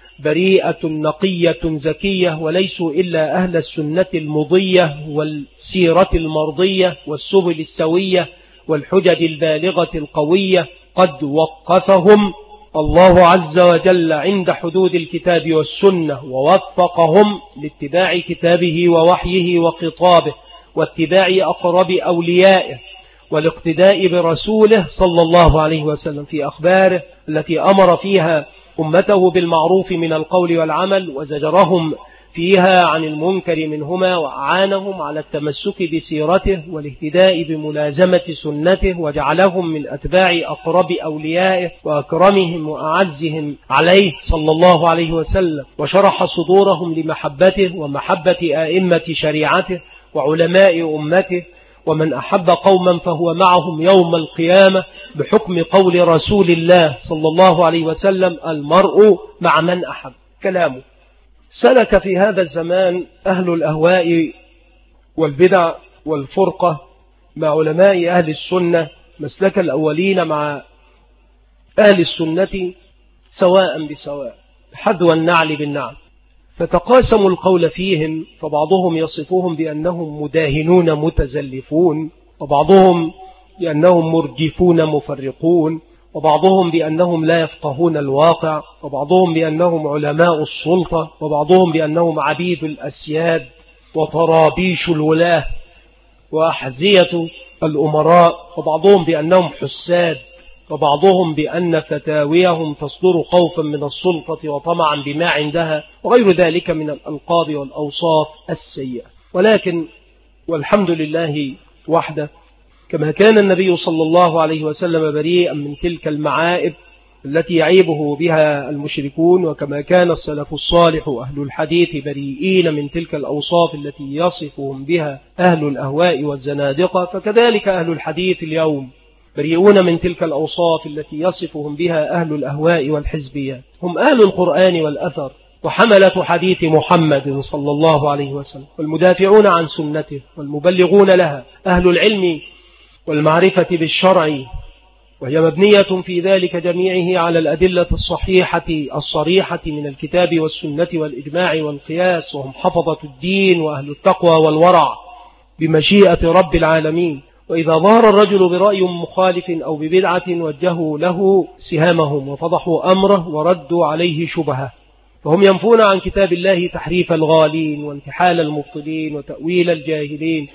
S1: بريئة نقية زكية، وليسوا إلا أهل السنة المضية والسيرة المرضية والسبل السوية والحجج البالغة القوية. قد وقفهم الله عز وجل عند حدود الكتاب والسنة، ووفقهم لاتباع كتابه ووحيه وخطابه، واتباع أقرب أوليائه، والاقتداء برسوله صلى الله عليه وسلم في أخباره التي أمر فيها أمته بالمعروف من القول والعمل، وزجرهم فيها عن المنكر منهما، وأعانهم على التمسك بسيرته والاهتداء بملازمة سنته، وجعلهم من أتباع أقرب أوليائه وأكرمهم وأعزهم عليه صلى الله عليه وسلم، وشرح صدورهم لمحبته ومحبة آئمة شريعته وعلماء أمته. ومن أحب قوما فهو معهم يوم القيامة بحكم قول رسول الله صلى الله عليه وسلم: المرء مع من أحب. كلامه. سلك في هذا الزمان أهل الأهواء والبدع والفرقة مع علماء أهل السنة مسلك الأولين مع أهل السنة سواء بسواء، حذو النعل بالنعل، فتقاسموا القول فيهم، فبعضهم يصفوهم بأنهم مداهنون متزلفون، وبعضهم بأنهم مرجفون مفرقون، وبعضهم بأنهم لا يفقهون الواقع، وبعضهم بأنهم علماء السلطة، وبعضهم بأنهم عبيد الأسياد وطرابيش الولاة وأحذية الأمراء، وبعضهم بأنهم حساد، وبعضهم بأن فتاويهم تصدر خوفا من السلطة وطمعا بما عندها، وغير ذلك من الألقاب والأوصاف السيئة. ولكن والحمد لله وحده، كما كان النبي صلى الله عليه وسلم بريئا من تلك المعائب التي يعيبه بها المشركون، وكما كان السلف الصالح أهل الحديث بريئين من تلك الأوصاف التي يصفهم بها أهل الأهواء والزنادقة، فكذلك أهل الحديث اليوم بريئون من تلك الأوصاف التي يصفهم بها أهل الأهواء والحزبيات. هم أهل القرآن والأثر وحملة حديث محمد صلى الله عليه وسلم، والمدافعون عن سنته والمبلغون لها، أهل العلم والمعرفة بالشرع، وهي مبنية في ذلك جميعه على الأدلة الصحيحة الصريحة من الكتاب والسنة والإجماع والقياس، وهم حفظة الدين وأهل التقوى والورع بمشيئة رب العالمين. وإذا ظهر الرجل برأي مخالف أو ببدعة وجهوا له سهامهم وفضحوا أمره وردوا عليه شبهه، فهم ينفون عن كتاب الله تحريف الغالين وانتحال المبطلين وتأويل الجاهلين،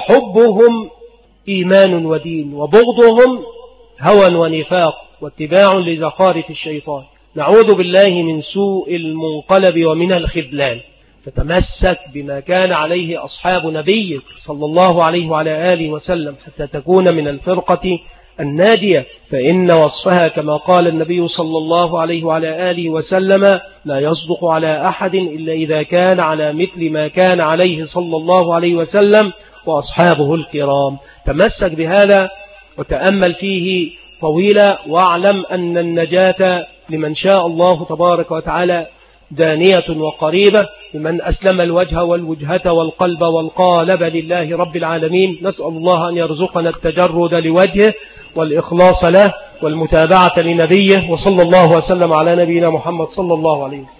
S1: فحبهم إيمان ودين، وبغضهم هوى ونفاق واتباع لزخارف الشيطان. نعوذ بالله من سوء المنقلب ومن الخذلان. فتمسك بما كان عليه أصحاب نبيك صلى الله عليه وعلى آله وسلم حتى تكون من الفرقة الناجية، فإن وصفها كما قال النبي صلى الله عليه وعلى آله وسلم: لا يصدق على أحد إلا إذا كان على مثل ما كان عليه صلى الله عليه وسلم وأصحابه الكرام. تمسك بهذا وتأمل فيه طويلا، واعلم أن النجاة لمن شاء الله تبارك وتعالى دانية وقريبة، لمن أسلم الوجه والوجهة والقلب والقالب لله رب العالمين. نسأل الله أن يرزقنا التجرد لوجهه والإخلاص له والمتابعة لنبيه، وصلى الله وسلم على نبينا محمد صلى الله عليه وسلم.